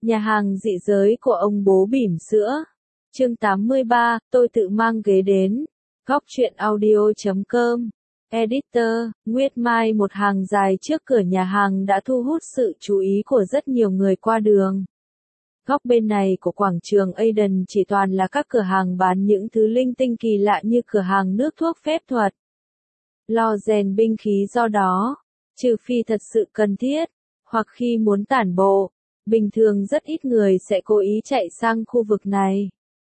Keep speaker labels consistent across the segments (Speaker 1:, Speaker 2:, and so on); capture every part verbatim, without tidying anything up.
Speaker 1: Nhà hàng dị giới của ông bố bỉm sữa. Chương tám mươi ba, tôi tự mang ghế đến. Góc truyện audio chấm com. Editor, Nguyệt Mai. Một hàng dài trước cửa nhà hàng đã thu hút sự chú ý của rất nhiều người qua đường. Góc bên này của quảng trường Aden chỉ toàn là các cửa hàng bán những thứ linh tinh kỳ lạ như cửa hàng nước thuốc phép thuật, lò rèn binh khí. Do đó, trừ phi thật sự cần thiết, hoặc khi muốn tản bộ, bình thường rất ít người sẽ cố ý chạy sang khu vực này.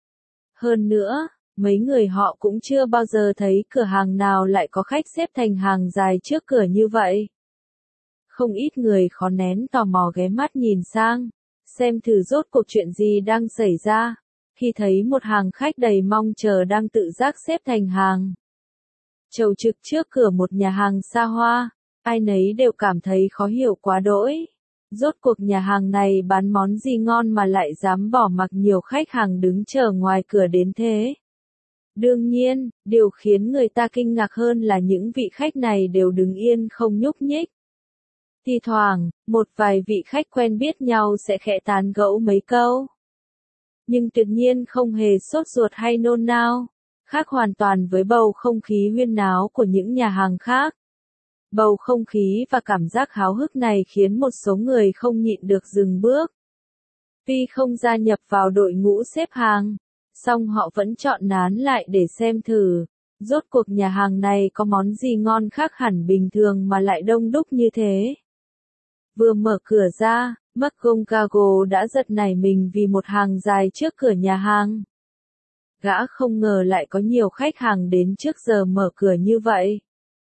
Speaker 1: Hơn nữa, mấy người họ cũng chưa bao giờ thấy cửa hàng nào lại có khách xếp thành hàng dài trước cửa như vậy. Không ít người khó nén tò mò ghé mắt nhìn sang, xem thử rốt cuộc chuyện gì đang xảy ra, khi thấy một hàng khách đầy mong chờ đang tự giác xếp thành hàng chầu trực trước cửa một nhà hàng xa hoa. Ai nấy đều cảm thấy khó hiểu quá đỗi. Rốt cuộc nhà hàng này bán món gì ngon mà lại dám bỏ mặc nhiều khách hàng đứng chờ ngoài cửa đến thế? Đương nhiên, điều khiến người ta kinh ngạc hơn là những vị khách này đều đứng yên không nhúc nhích. Thi thoảng, một vài vị khách quen biết nhau sẽ khẽ tán gẫu mấy câu, nhưng tuyệt nhiên không hề sốt ruột hay nôn nao, khác hoàn toàn với bầu không khí huyên náo của những nhà hàng khác. Bầu không khí và cảm giác háo hức này khiến một số người không nhịn được dừng bước. Tuy không gia nhập vào đội ngũ xếp hàng, song họ vẫn chọn nán lại để xem thử, rốt cuộc nhà hàng này có món gì ngon khác hẳn bình thường mà lại đông đúc như thế. Vừa mở cửa ra, McGonagall đã giật nảy mình vì một hàng dài trước cửa nhà hàng. Gã không ngờ lại có nhiều khách hàng đến trước giờ mở cửa như vậy.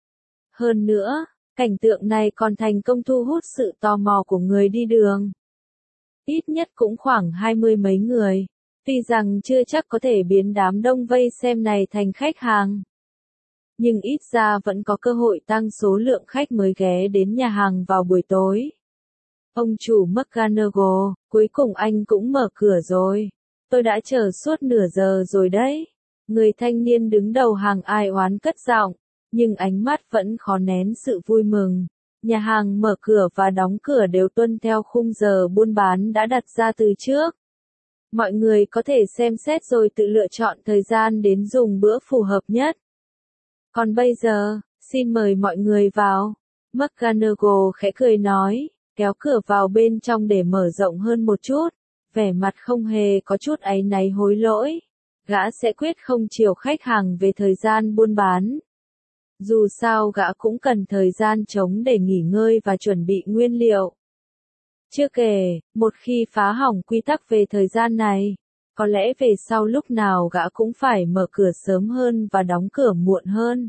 Speaker 1: Hơn nữa, cảnh tượng này còn thành công thu hút sự tò mò của người đi đường. Ít nhất cũng khoảng hai mươi mấy người, tuy rằng chưa chắc có thể biến đám đông vây xem này thành khách hàng, nhưng ít ra vẫn có cơ hội tăng số lượng khách mới ghé đến nhà hàng vào buổi tối. Ông chủ McGonagall, cuối cùng anh cũng mở cửa rồi. Tôi đã chờ suốt nửa giờ rồi đấy. Người thanh niên đứng đầu hàng ai oán cất giọng, nhưng ánh mắt vẫn khó nén sự vui mừng. Nhà hàng mở cửa và đóng cửa đều tuân theo khung giờ buôn bán đã đặt ra từ trước. Mọi người có thể xem xét rồi tự lựa chọn thời gian đến dùng bữa phù hợp nhất. Còn bây giờ, xin mời mọi người vào. McGonagall khẽ cười nói, kéo cửa vào bên trong để mở rộng hơn một chút, vẻ mặt không hề có chút áy náy hối lỗi. Gã sẽ quyết không chiều khách hàng về thời gian buôn bán. Dù sao gã cũng cần thời gian trống để nghỉ ngơi và chuẩn bị nguyên liệu. Chưa kể, một khi phá hỏng quy tắc về thời gian này, có lẽ về sau lúc nào gã cũng phải mở cửa sớm hơn và đóng cửa muộn hơn.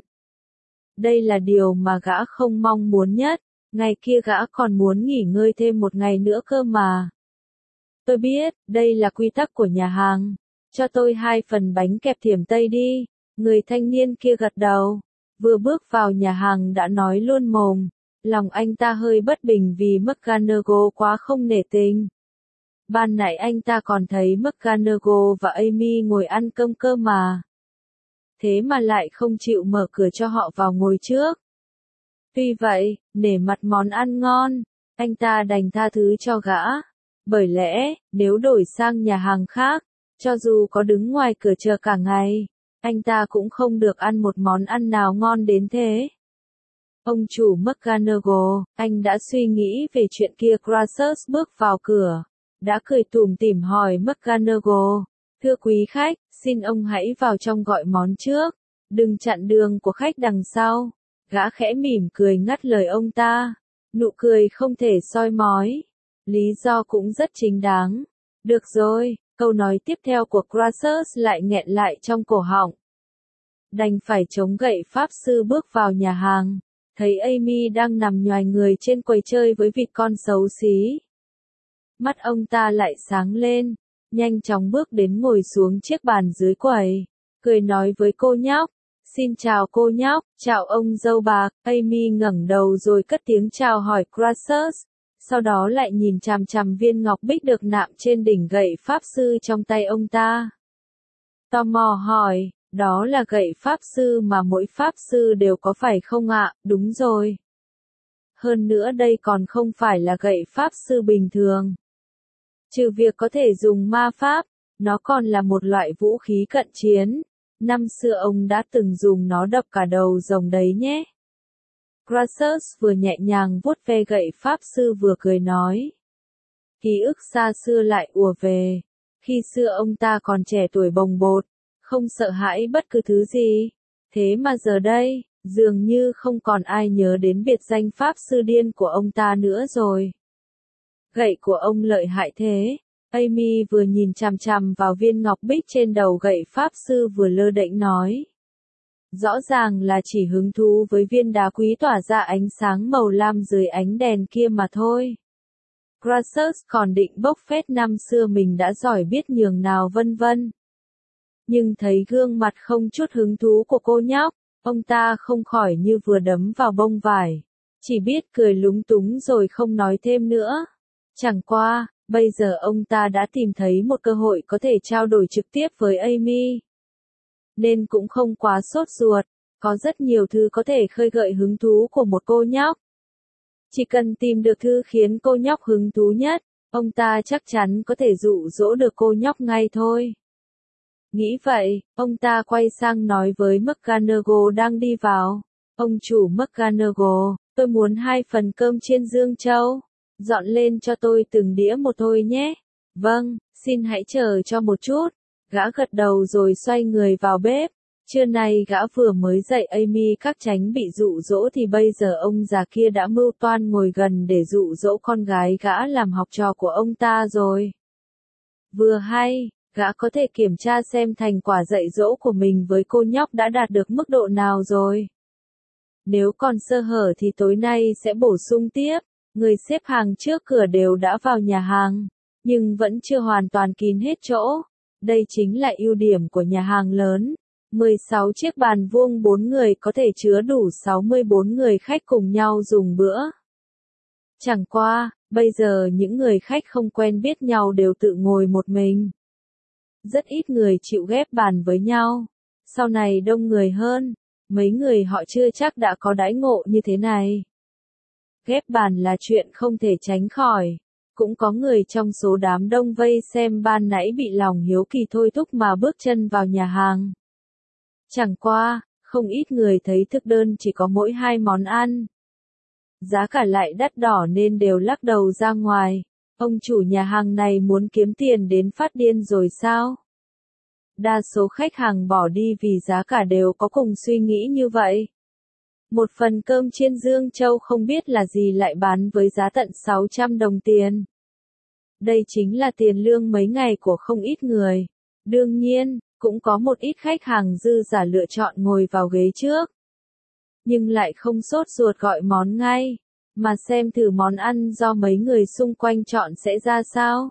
Speaker 1: Đây là điều mà gã không mong muốn nhất, ngày kia gã còn muốn nghỉ ngơi thêm một ngày nữa cơ mà. Tôi biết, đây là quy tắc của nhà hàng. Cho tôi hai phần bánh kẹp thiểm Tây đi. Người thanh niên kia gật đầu. Vừa bước vào nhà hàng đã nói luôn mồm. Lòng anh ta hơi bất bình vì McGonagall quá không nể tình. Ban nãy anh ta còn thấy McGonagall và Amy ngồi ăn cơm cơ mà. Thế mà lại không chịu mở cửa cho họ vào ngồi trước. Tuy vậy, nể mặt món ăn ngon, anh ta đành tha thứ cho gã. Bởi lẽ, nếu đổi sang nhà hàng khác, cho dù có đứng ngoài cửa chờ cả ngày, anh ta cũng không được ăn một món ăn nào ngon đến thế. Ông chủ McGonagall, anh đã suy nghĩ về chuyện kia. Crassus bước vào cửa, đã cười tủm tỉm hỏi McGonagall, thưa quý khách, xin ông hãy vào trong gọi món trước, đừng chặn đường của khách đằng sau. Gã khẽ mỉm cười ngắt lời ông ta, nụ cười không thể soi mói. Lý do cũng rất chính đáng. Được rồi, câu nói tiếp theo của Crassus lại nghẹn lại trong cổ họng. Đành phải chống gậy pháp sư bước vào nhà hàng, thấy Amy đang nằm nhoài người trên quầy chơi với vịt con xấu xí. Mắt ông ta lại sáng lên, nhanh chóng bước đến ngồi xuống chiếc bàn dưới quầy, cười nói với cô nhóc, xin chào cô nhóc, chào ông dâu bạc. Amy ngẩng đầu rồi cất tiếng chào hỏi Crassus. Sau đó lại nhìn chằm chằm viên ngọc bích được nạm trên đỉnh gậy pháp sư trong tay ông ta. Tò mò hỏi, đó là gậy pháp sư mà mỗi pháp sư đều có phải không ạ? Đúng rồi. Hơn nữa đây còn không phải là gậy pháp sư bình thường. Trừ việc có thể dùng ma pháp, nó còn là một loại vũ khí cận chiến. Năm xưa ông đã từng dùng nó đập cả đầu rồng đấy nhé. Crassus vừa nhẹ nhàng vuốt ve gậy pháp sư vừa cười nói. Ký ức xa xưa lại ùa về. Khi xưa ông ta còn trẻ tuổi bồng bột, không sợ hãi bất cứ thứ gì. Thế mà giờ đây, dường như không còn ai nhớ đến biệt danh pháp sư điên của ông ta nữa rồi. Gậy của ông lợi hại thế. Amy vừa nhìn chằm chằm vào viên ngọc bích trên đầu gậy pháp sư vừa lơ đễnh nói. Rõ ràng là chỉ hứng thú với viên đá quý tỏa ra ánh sáng màu lam dưới ánh đèn kia mà thôi. Crassus còn định bốc phét năm xưa mình đã giỏi biết nhường nào vân vân. Nhưng thấy gương mặt không chút hứng thú của cô nhóc, ông ta không khỏi như vừa đấm vào bông vải. Chỉ biết cười lúng túng rồi không nói thêm nữa. Chẳng qua, bây giờ ông ta đã tìm thấy một cơ hội có thể trao đổi trực tiếp với Amy. Nên cũng không quá sốt ruột, có rất nhiều thứ có thể khơi gợi hứng thú của một cô nhóc. Chỉ cần tìm được thứ khiến cô nhóc hứng thú nhất, ông ta chắc chắn có thể dụ dỗ được cô nhóc ngay thôi. Nghĩ vậy, ông ta quay sang nói với McGonagall đang đi vào. Ông chủ McGonagall, tôi muốn hai phần cơm chiên Dương Châu. Dọn lên cho tôi từng đĩa một thôi nhé. Vâng, xin hãy chờ cho một chút. Gã gật đầu rồi xoay người vào bếp. Trưa nay gã vừa mới dạy Amy các tránh bị dụ dỗ thì bây giờ ông già kia đã mưu toan ngồi gần để dụ dỗ con gái gã làm học trò của ông ta rồi. Vừa hay, gã có thể kiểm tra xem thành quả dạy dỗ của mình với cô nhóc đã đạt được mức độ nào rồi. Nếu còn sơ hở thì tối nay sẽ bổ sung tiếp. Người xếp hàng trước cửa đều đã vào nhà hàng, nhưng vẫn chưa hoàn toàn kín hết chỗ. Đây chính là ưu điểm của nhà hàng lớn. mười sáu chiếc bàn vuông bốn người có thể chứa đủ sáu mươi bốn người khách cùng nhau dùng bữa. Chẳng qua, bây giờ những người khách không quen biết nhau đều tự ngồi một mình. Rất ít người chịu ghép bàn với nhau. Sau này đông người hơn, mấy người họ chưa chắc đã có đãi ngộ như thế này. Ghép bàn là chuyện không thể tránh khỏi. Cũng có người trong số đám đông vây xem ban nãy bị lòng hiếu kỳ thôi thúc mà bước chân vào nhà hàng. Chẳng qua, không ít người thấy thực đơn chỉ có mỗi hai món ăn. Giá cả lại đắt đỏ nên đều lắc đầu ra ngoài. Ông chủ nhà hàng này muốn kiếm tiền đến phát điên rồi sao? Đa số khách hàng bỏ đi vì giá cả đều có cùng suy nghĩ như vậy. Một phần cơm chiên Dương Châu không biết là gì lại bán với giá tận sáu trăm đồng tiền. Đây chính là tiền lương mấy ngày của không ít người. Đương nhiên, cũng có một ít khách hàng dư giả lựa chọn ngồi vào ghế trước. Nhưng lại không sốt ruột gọi món ngay, mà xem thử món ăn do mấy người xung quanh chọn sẽ ra sao.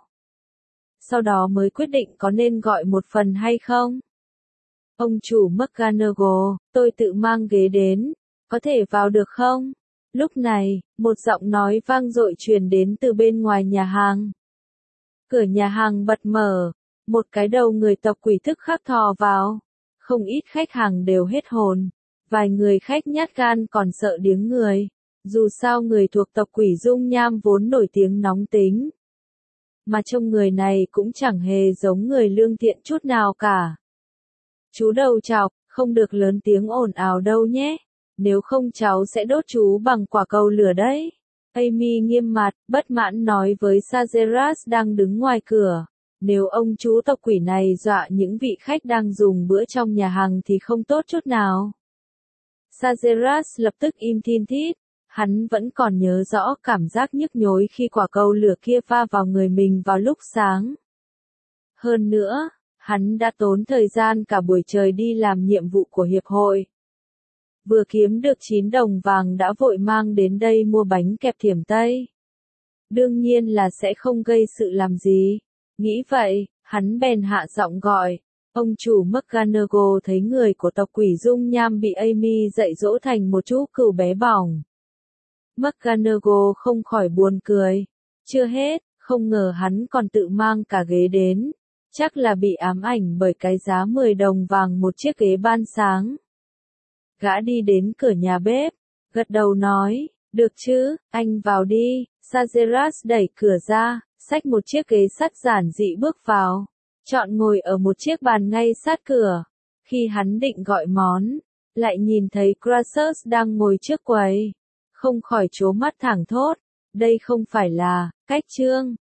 Speaker 1: Sau đó mới quyết định có nên gọi một phần hay không. Ông chủ McGonagall, tôi tự mang ghế đến, có thể vào được không? Lúc này, một giọng nói vang dội truyền đến từ bên ngoài nhà hàng. Cửa nhà hàng bật mở, một cái đầu người tộc quỷ tức khắc thò vào. Không ít khách hàng đều hết hồn, vài người khách nhát gan còn sợ điếng người. Dù sao người thuộc tộc quỷ dung nham vốn nổi tiếng nóng tính. Mà trông người này cũng chẳng hề giống người lương thiện chút nào cả. Chú đầu chọc, không được lớn tiếng ồn ào đâu nhé. Nếu không cháu sẽ đốt chú bằng quả cầu lửa đấy. Amy nghiêm mặt, bất mãn nói với Sageras đang đứng ngoài cửa. Nếu ông chú tộc quỷ này dọa những vị khách đang dùng bữa trong nhà hàng thì không tốt chút nào. Sageras lập tức im thin thít. Hắn vẫn còn nhớ rõ cảm giác nhức nhối khi quả cầu lửa kia va vào người mình vào lúc sáng. Hơn nữa, hắn đã tốn thời gian cả buổi trời đi làm nhiệm vụ của hiệp hội. Vừa kiếm được chín đồng vàng đã vội mang đến đây mua bánh kẹp thiểm Tây. Đương nhiên là sẽ không gây sự làm gì. Nghĩ vậy, hắn bèn hạ giọng gọi. Ông chủ McGonagall thấy người của tộc quỷ dung nham bị Amy dạy dỗ thành một chú cừu bé bỏng. McGonagall không khỏi buồn cười. Chưa hết, không ngờ hắn còn tự mang cả ghế đến. Chắc là bị ám ảnh bởi cái giá mười đồng vàng một chiếc ghế ban sáng. Gã đi đến cửa nhà bếp, gật đầu nói, được chứ, anh vào đi. Sageras đẩy cửa ra, xách một chiếc ghế sắt giản dị bước vào, chọn ngồi ở một chiếc bàn ngay sát cửa. Khi hắn định gọi món, lại nhìn thấy Crassus đang ngồi trước quầy, không khỏi trố mắt thẳng thốt, đây không phải là cách Trương